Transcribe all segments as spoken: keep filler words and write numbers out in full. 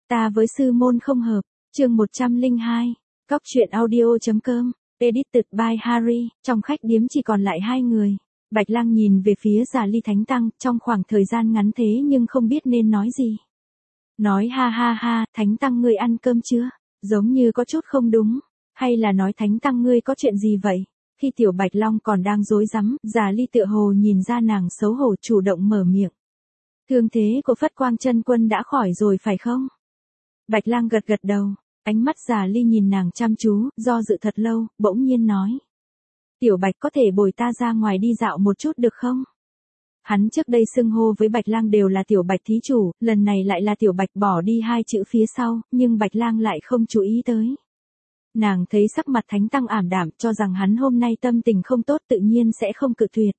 Ta với sư môn không hợp, chương một trăm lẻ hai, Cóc truyện audio.com, edited by Harry, trong khách điếm chỉ còn lại hai người. Bạch Lang nhìn về phía Già Ly Thánh Tăng, trong khoảng thời gian ngắn thế nhưng không biết nên nói gì. Nói ha ha ha, Thánh Tăng ngươi ăn cơm chưa? Giống như có chút không đúng. Hay là nói Thánh Tăng ngươi có chuyện gì vậy? Khi Tiểu Bạch Long còn đang rối rắm, Già Ly tựa hồ nhìn ra nàng xấu hổ chủ động mở miệng. Thương thế của Phất Quang Chân Quân đã khỏi rồi phải không? Bạch Lang gật gật đầu, ánh mắt Già Ly nhìn nàng chăm chú, do dự thật lâu, bỗng nhiên nói. Tiểu Bạch có thể bồi ta ra ngoài đi dạo một chút được không? Hắn trước đây xưng hô với Bạch Lang đều là Tiểu Bạch thí chủ, lần này lại là Tiểu Bạch bỏ đi hai chữ phía sau, nhưng Bạch Lang lại không chú ý tới. Nàng thấy sắc mặt Thánh Tăng ảm đạm, cho rằng hắn hôm nay tâm tình không tốt tự nhiên sẽ không cự tuyệt.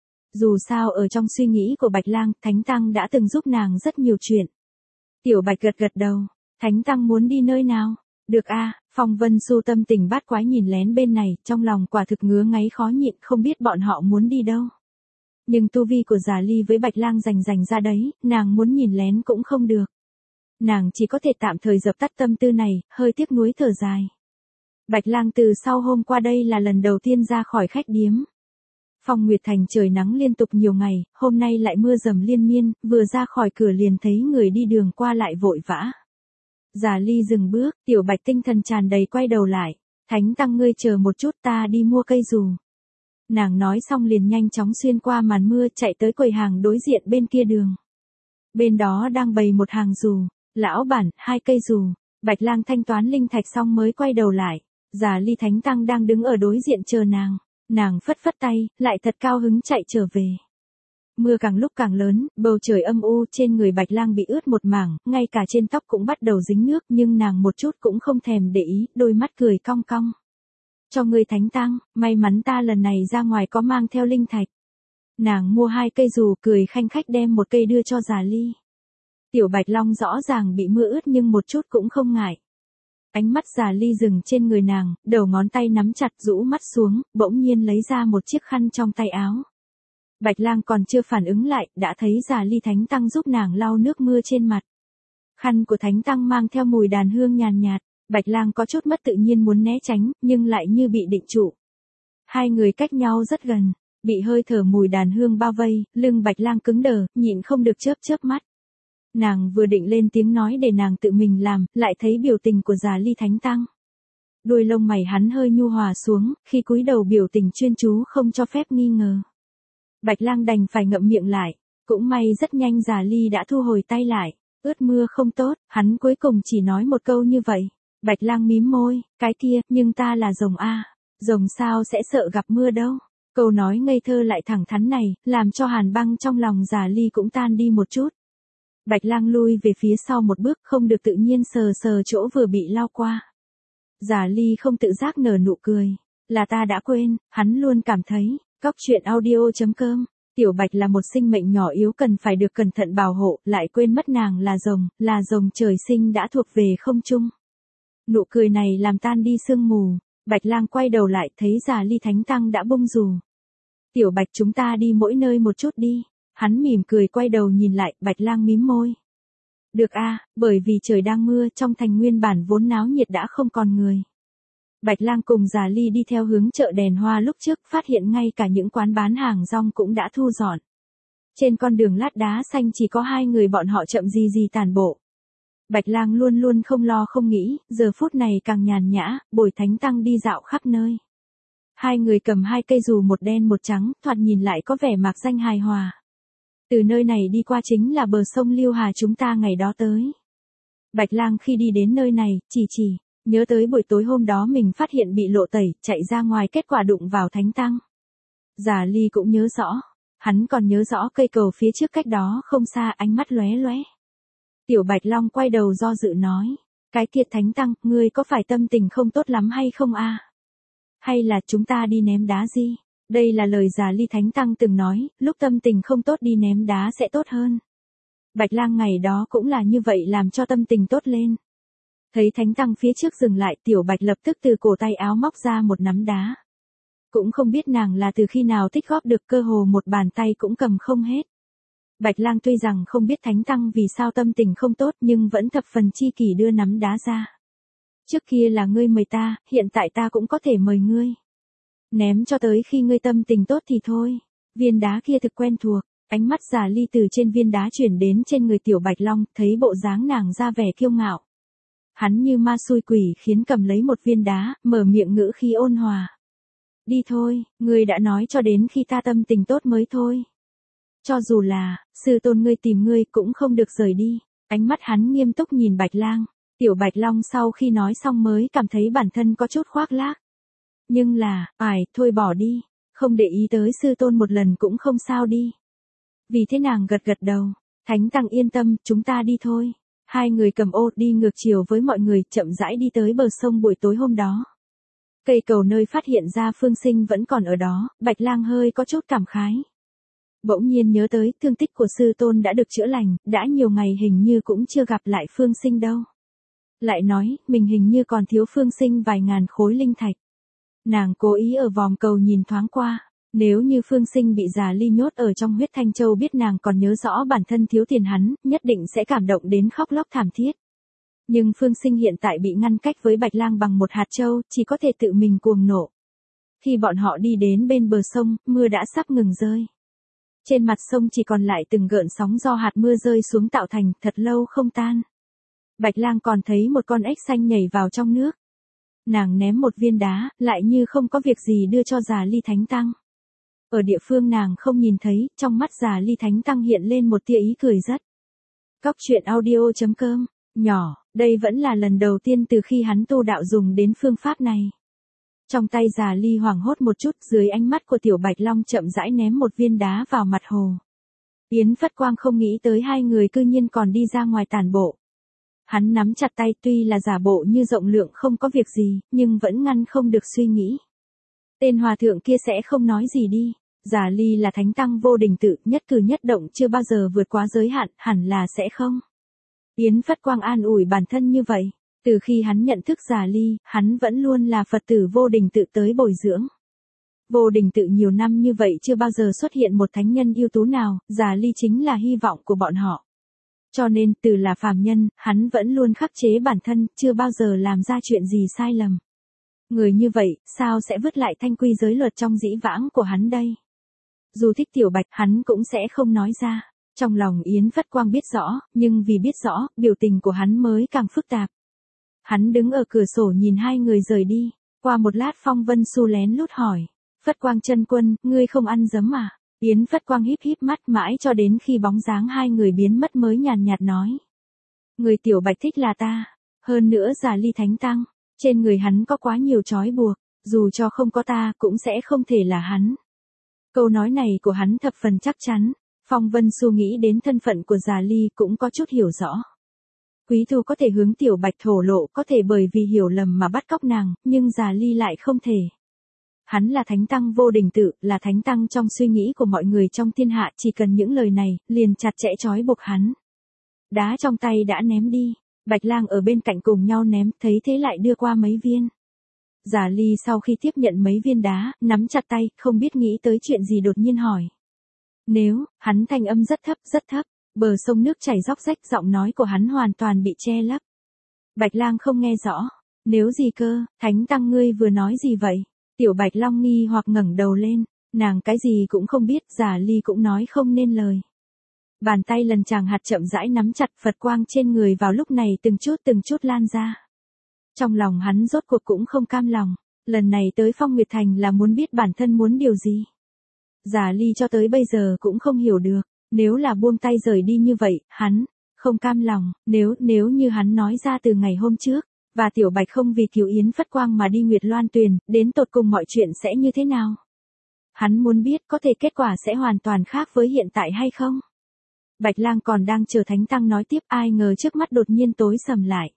Dù sao ở trong suy nghĩ của Bạch Lang, Thánh Tăng đã từng giúp nàng rất nhiều chuyện. Tiểu Bạch gật gật đầu, Thánh Tăng muốn đi nơi nào? Được a, à, Phong Vân Xu tâm tình bát quái nhìn lén bên này, trong lòng quả thực ngứa ngáy khó nhịn, không biết bọn họ muốn đi đâu. Nhưng tu vi của Già Ly với Bạch Lang rành rành ra đấy, nàng muốn nhìn lén cũng không được. Nàng chỉ có thể tạm thời dập tắt tâm tư này, hơi tiếc nuối thở dài. Bạch Lang từ sau hôm qua đây là lần đầu tiên ra khỏi khách điếm. Phong Nguyệt Thành trời nắng liên tục nhiều ngày, hôm nay lại mưa dầm liên miên, vừa ra khỏi cửa liền thấy người đi đường qua lại vội vã. Già Ly dừng bước, Tiểu Bạch tinh thần tràn đầy quay đầu lại. Thánh Tăng ngươi chờ một chút, ta đi mua cây dù. Nàng nói xong liền nhanh chóng xuyên qua màn mưa chạy tới quầy hàng đối diện bên kia đường. Bên đó đang bày một hàng dù. Lão bản, hai cây dù. Bạch Lang thanh toán linh thạch xong mới quay đầu lại. Già Ly Thánh Tăng đang đứng ở đối diện chờ nàng. Nàng phất phất tay, lại thật cao hứng chạy trở về. Mưa càng lúc càng lớn, bầu trời âm u, trên người Bạch Lang bị ướt một mảng, ngay cả trên tóc cũng bắt đầu dính nước, nhưng nàng một chút cũng không thèm để ý, đôi mắt cười cong cong. Cho ngươi Thánh Tăng, may mắn ta lần này ra ngoài có mang theo linh thạch. Nàng mua hai cây dù, cười khanh khách đem một cây đưa cho Già Ly. Tiểu Bạch Long rõ ràng bị mưa ướt nhưng một chút cũng không ngại. Ánh mắt Già Ly dừng trên người nàng, đầu ngón tay nắm chặt rũ mắt xuống, bỗng nhiên lấy ra một chiếc khăn trong tay áo. Bạch Lang còn chưa phản ứng lại, đã thấy Già Ly Thánh Tăng giúp nàng lau nước mưa trên mặt. Khăn của Thánh Tăng mang theo mùi đàn hương nhàn nhạt, Bạch Lang có chút mất tự nhiên muốn né tránh, nhưng lại như bị định trụ. Hai người cách nhau rất gần, bị hơi thở mùi đàn hương bao vây, lưng Bạch Lang cứng đờ, nhịn không được chớp chớp mắt. Nàng vừa định lên tiếng nói để nàng tự mình làm, lại thấy biểu tình của Già Ly Thánh Tăng. Đôi lông mày hắn hơi nhu hòa xuống, khi cúi đầu biểu tình chuyên chú không cho phép nghi ngờ. Bạch Lang đành phải ngậm miệng lại, cũng may rất nhanh Già Ly đã thu hồi tay lại, ướt mưa không tốt, hắn cuối cùng chỉ nói một câu như vậy. Bạch Lang mím môi, cái kia, nhưng ta là rồng a, rồng sao sẽ sợ gặp mưa đâu. Câu nói ngây thơ lại thẳng thắn này, làm cho hàn băng trong lòng Già Ly cũng tan đi một chút. Bạch Lang lui về phía sau một bước, không được tự nhiên sờ sờ chỗ vừa bị lao qua. Già Ly không tự giác nở nụ cười, là ta đã quên, hắn luôn cảm thấy. Cóc truyện audio.com, Tiểu Bạch là một sinh mệnh nhỏ yếu cần phải được cẩn thận bảo hộ, lại quên mất nàng là rồng, là rồng trời sinh đã thuộc về không trung. Nụ cười này làm tan đi sương mù, Bạch Lang quay đầu lại thấy Già Ly Thánh Tăng đã bung dù. Tiểu Bạch chúng ta đi mỗi nơi một chút đi, hắn mỉm cười quay đầu nhìn lại, Bạch Lang mím môi. Được a, à, bởi vì trời đang mưa, trong thành nguyên bản vốn náo nhiệt đã không còn người. Bạch Lang cùng Già Ly đi theo hướng chợ đèn hoa lúc trước, phát hiện ngay cả những quán bán hàng rong cũng đã thu dọn. Trên con đường lát đá xanh chỉ có hai người bọn họ chậm gì gì tản bộ. Bạch Lang luôn luôn không lo không nghĩ, giờ phút này càng nhàn nhã, bồi Thánh Tăng đi dạo khắp nơi. Hai người cầm hai cây dù một đen một trắng, thoạt nhìn lại có vẻ mạc danh hài hòa. Từ nơi này đi qua chính là bờ sông Liêu Hà chúng ta ngày đó tới. Bạch Lang khi đi đến nơi này, chỉ chỉ. Nhớ tới buổi tối hôm đó mình phát hiện bị lộ tẩy, chạy ra ngoài kết quả đụng vào Thánh Tăng. Già Ly cũng nhớ rõ, hắn còn nhớ rõ cây cầu phía trước cách đó không xa, ánh mắt lóe lóe. Tiểu Bạch Long quay đầu do dự nói, cái kia Thánh Tăng, ngươi có phải tâm tình không tốt lắm hay không a? Hay là chúng ta đi ném đá gì? Đây là lời Già Ly Thánh Tăng từng nói, lúc tâm tình không tốt đi ném đá sẽ tốt hơn. Bạch Lang ngày đó cũng là như vậy làm cho tâm tình tốt lên. Thấy Thánh Tăng phía trước dừng lại, Tiểu Bạch lập tức từ cổ tay áo móc ra một nắm đá. Cũng không biết nàng là từ khi nào tích góp được, cơ hồ một bàn tay cũng cầm không hết. Bạch Lang tuy rằng không biết Thánh Tăng vì sao tâm tình không tốt nhưng vẫn thập phần chi kỷ đưa nắm đá ra. Trước kia là ngươi mời ta, hiện tại ta cũng có thể mời ngươi. Ném cho tới khi ngươi tâm tình tốt thì thôi. Viên đá kia thực quen thuộc, ánh mắt Giả Ly từ trên viên đá chuyển đến trên người Tiểu Bạch Long, thấy bộ dáng nàng ra vẻ kiêu ngạo. Hắn như ma xui quỷ khiến cầm lấy một viên đá, mở miệng ngữ khí ôn hòa. Đi thôi, ngươi đã nói cho đến khi ta tâm tình tốt mới thôi. Cho dù là, sư tôn ngươi tìm ngươi cũng không được rời đi. Ánh mắt hắn nghiêm túc nhìn Bạch Lang. Tiểu Bạch Long sau khi nói xong mới cảm thấy bản thân có chút khoác lác. Nhưng là, ải, thôi bỏ đi. Không để ý tới sư tôn một lần cũng không sao đi. Vì thế nàng gật gật đầu. Thánh Tăng yên tâm, chúng ta đi thôi. Hai người cầm ô đi ngược chiều với mọi người, chậm rãi đi tới bờ sông buổi tối hôm đó. Cây cầu nơi phát hiện ra Phương Sinh vẫn còn ở đó, Bạch Lang hơi có chút cảm khái. Bỗng nhiên nhớ tới thương tích của sư tôn đã được chữa lành, đã nhiều ngày hình như cũng chưa gặp lại Phương Sinh đâu. Lại nói, mình hình như còn thiếu Phương Sinh vài ngàn khối linh thạch. Nàng cố ý ở vòm cầu nhìn thoáng qua, nếu như Phương Sinh bị Giả Ly nhốt ở trong huyết Thanh Châu biết nàng còn nhớ rõ bản thân thiếu tiền hắn, nhất định sẽ cảm động đến khóc lóc thảm thiết. Nhưng Phương Sinh hiện tại bị ngăn cách với Bạch Lang bằng một hạt châu, chỉ có thể tự mình cuồng nộ. Khi bọn họ đi đến bên bờ sông, mưa đã sắp ngừng rơi. Trên mặt sông chỉ còn lại từng gợn sóng do hạt mưa rơi xuống tạo thành, thật lâu không tan. Bạch Lang còn thấy một con ếch xanh nhảy vào trong nước. Nàng ném một viên đá, lại như không có việc gì đưa cho Giả Ly Thánh Tăng. Ở địa phương nàng không nhìn thấy, trong mắt Giả Ly Thánh Tăng hiện lên một tia ý cười rất. Cóc truyện audio chấm com, nhỏ, đây vẫn là lần đầu tiên từ khi hắn tu đạo dùng đến phương pháp này. Trong tay Giả Ly hoảng hốt một chút, dưới ánh mắt của Tiểu Bạch Long chậm rãi ném một viên đá vào mặt hồ. Yến Phất Quang không nghĩ tới hai người cư nhiên còn đi ra ngoài tản bộ. Hắn nắm chặt tay, tuy là giả bộ như rộng lượng không có việc gì, nhưng vẫn ngăn không được suy nghĩ. Tên hòa thượng kia sẽ không nói gì đi. Giả Ly là Thánh Tăng vô đình tự, nhất cử nhất động chưa bao giờ vượt quá giới hạn, hẳn là sẽ không. Yến Phất Quang an ủi bản thân như vậy. Từ khi hắn nhận thức Giả Ly, hắn vẫn luôn là Phật tử vô đình tự tới bồi dưỡng. Vô đình tự nhiều năm như vậy chưa bao giờ xuất hiện một thánh nhân ưu tú nào, Giả Ly chính là hy vọng của bọn họ. Cho nên, từ là phàm nhân, hắn vẫn luôn khắc chế bản thân, chưa bao giờ làm ra chuyện gì sai lầm. Người như vậy, sao sẽ vứt lại thanh quy giới luật trong dĩ vãng của hắn đây? Dù thích Tiểu Bạch, hắn cũng sẽ không nói ra. Trong lòng Yến Phất Quang biết rõ, nhưng vì biết rõ, biểu tình của hắn mới càng phức tạp. Hắn đứng ở cửa sổ nhìn hai người rời đi, qua một lát Phong Vân Xu lén lút hỏi. Phất Quang chân quân, ngươi không ăn giấm à? Yến Phất Quang híp híp mắt mãi cho đến khi bóng dáng hai người biến mất mới nhàn nhạt nói. Người Tiểu Bạch thích là ta, hơn nữa Giả Ly Thánh Tăng, trên người hắn có quá nhiều trói buộc, dù cho không có ta cũng sẽ không thể là hắn. Câu nói này của hắn thập phần chắc chắn, Phong Vân Xu nghĩ đến thân phận của Giả Ly cũng có chút hiểu rõ. Quý Thu có thể hướng Tiểu Bạch thổ lộ, có thể bởi vì hiểu lầm mà bắt cóc nàng, nhưng Giả Ly lại không thể. Hắn là Thánh Tăng vô đình tự, là Thánh Tăng trong suy nghĩ của mọi người trong thiên hạ, chỉ cần những lời này, liền chặt chẽ trói buộc hắn. Đá trong tay đã ném đi, Bạch Lang ở bên cạnh cùng nhau ném, thấy thế lại đưa qua mấy viên. Giả Ly sau khi tiếp nhận mấy viên đá, nắm chặt tay, không biết nghĩ tới chuyện gì đột nhiên hỏi. Nếu, hắn thanh âm rất thấp, rất thấp, bờ sông nước chảy róc rách, giọng nói của hắn hoàn toàn bị che lấp. Bạch Lang không nghe rõ, nếu gì cơ, Thánh Tăng ngươi vừa nói gì vậy? Tiểu Bạch Long nghi hoặc ngẩng đầu lên, nàng cái gì cũng không biết, Giả Ly cũng nói không nên lời. Bàn tay lần chàng hạt chậm rãi nắm chặt, Phật quang trên người vào lúc này từng chút từng chút lan ra. Trong lòng hắn rốt cuộc cũng không cam lòng, lần này tới Phong Nguyệt Thành là muốn biết bản thân muốn điều gì. Giả Ly cho tới bây giờ cũng không hiểu được, nếu là buông tay rời đi như vậy, hắn không cam lòng, nếu, nếu như hắn nói ra từ ngày hôm trước, và Tiểu Bạch không vì cứu Yến Phất Quang mà đi Nguyệt Loan Tuyền, đến tột cùng mọi chuyện sẽ như thế nào? Hắn muốn biết có thể kết quả sẽ hoàn toàn khác với hiện tại hay không? Bạch Lang còn đang chờ Thánh Tăng nói tiếp, ai ngờ trước mắt đột nhiên tối sầm lại.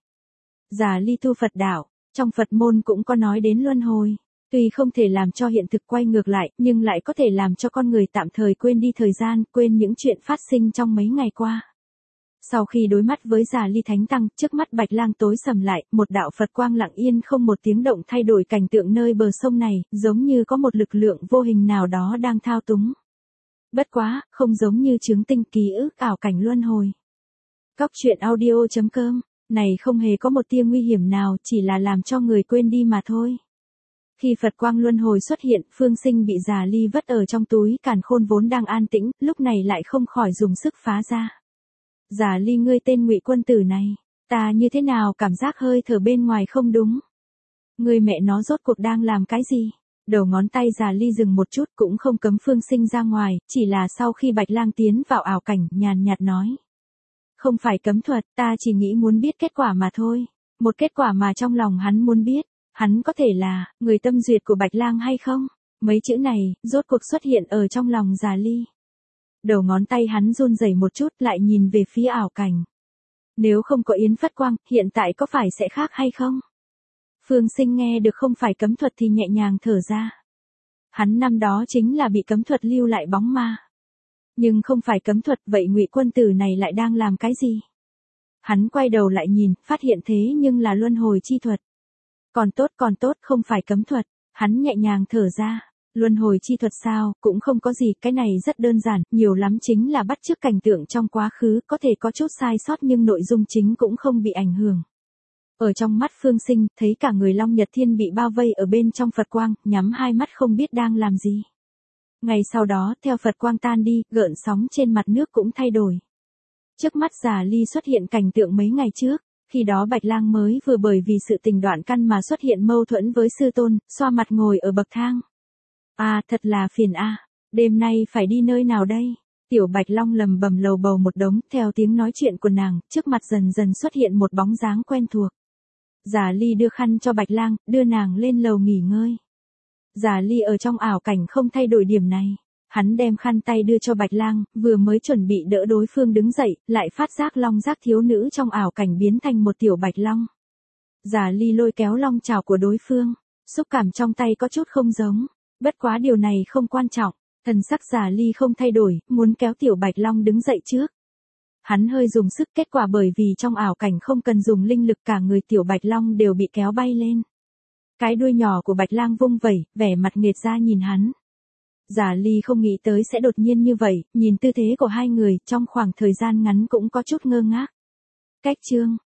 Giả Ly tu Phật đạo, trong Phật môn cũng có nói đến luân hồi. Tuy không thể làm cho hiện thực quay ngược lại, nhưng lại có thể làm cho con người tạm thời quên đi thời gian, quên những chuyện phát sinh trong mấy ngày qua. Sau khi đối mắt với Giả Ly Thánh Tăng, trước mắt Bạch Lang tối sầm lại, một đạo Phật quang lặng yên không một tiếng động thay đổi cảnh tượng nơi bờ sông này, giống như có một lực lượng vô hình nào đó đang thao túng. Bất quá, không giống như chứng tinh ký ức ảo cảnh luân hồi. Cóc truyện audio chấm com, này không hề có một tia nguy hiểm nào, chỉ là làm cho người quên đi mà thôi. Khi Phật quang luân hồi xuất hiện, Phương Sinh bị Già Ly vất ở trong túi càn khôn vốn đang an tĩnh, lúc này lại không khỏi dùng sức phá ra. Già Ly, ngươi tên Ngụy Quân tử này, ta như thế nào cảm giác hơi thở bên ngoài không đúng. Ngươi mẹ nó rốt cuộc đang làm cái gì? Đầu ngón tay Già Ly dừng một chút, cũng không cấm Phương Sinh ra ngoài, chỉ là sau khi Bạch Lang tiến vào ảo cảnh, nhàn nhạt nói. Không phải cấm thuật, ta chỉ nghĩ muốn biết kết quả mà thôi. Một kết quả mà trong lòng hắn muốn biết. Hắn có thể là người tâm duyệt của Bạch Lang hay không? Mấy chữ này, rốt cuộc xuất hiện ở trong lòng Già Ly. Đầu ngón tay hắn run rẩy một chút, lại nhìn về phía ảo cảnh. Nếu không có Yến Phất Quang, hiện tại có phải sẽ khác hay không? Phương Sinh nghe được không phải cấm thuật thì nhẹ nhàng thở ra. Hắn năm đó chính là bị cấm thuật lưu lại bóng ma. Nhưng không phải cấm thuật, vậy Ngụy Quân tử này lại đang làm cái gì? Hắn quay đầu lại nhìn, phát hiện thế nhưng là luân hồi chi thuật. Còn tốt còn tốt, không phải cấm thuật, hắn nhẹ nhàng thở ra. Luân hồi chi thuật sao, cũng không có gì, cái này rất đơn giản, nhiều lắm chính là bắt chước cảnh tượng trong quá khứ, có thể có chút sai sót nhưng nội dung chính cũng không bị ảnh hưởng. Ở trong mắt Phương Sinh, thấy cả người Long Nhật Thiên bị bao vây ở bên trong Phật quang, nhắm hai mắt không biết đang làm gì. Ngày sau đó, theo Phật quang tan đi, gợn sóng trên mặt nước cũng thay đổi. Trước mắt Già Ly xuất hiện cảnh tượng mấy ngày trước. Khi đó Bạch Lang mới vừa bởi vì sự tình đoạn căn mà xuất hiện mâu thuẫn với sư tôn, xoa mặt ngồi ở bậc thang. À, thật là phiền a, à. Đêm nay phải đi nơi nào đây? Tiểu Bạch Long lầm bầm lầu bầu một đống, theo tiếng nói chuyện của nàng, trước mặt dần dần xuất hiện một bóng dáng quen thuộc. Già Ly đưa khăn cho Bạch Lang, đưa nàng lên lầu nghỉ ngơi. Già Ly ở trong ảo cảnh không thay đổi điểm này. Hắn đem khăn tay đưa cho Bạch Lang, vừa mới chuẩn bị đỡ đối phương đứng dậy, lại phát giác long giác thiếu nữ trong ảo cảnh biến thành một tiểu Bạch Long. Già Ly lôi kéo long trảo của đối phương, xúc cảm trong tay có chút không giống, bất quá điều này không quan trọng, thần sắc Già Ly không thay đổi, muốn kéo tiểu Bạch Long đứng dậy trước. Hắn hơi dùng sức, kết quả bởi vì trong ảo cảnh không cần dùng linh lực, cả người tiểu Bạch Long đều bị kéo bay lên. Cái đuôi nhỏ của Bạch Lang vung vẩy, vẻ mặt nghệt ra nhìn hắn. Già Ly không nghĩ tới sẽ đột nhiên như vậy, nhìn tư thế của hai người, trong khoảng thời gian ngắn cũng có chút ngơ ngác. Cách chương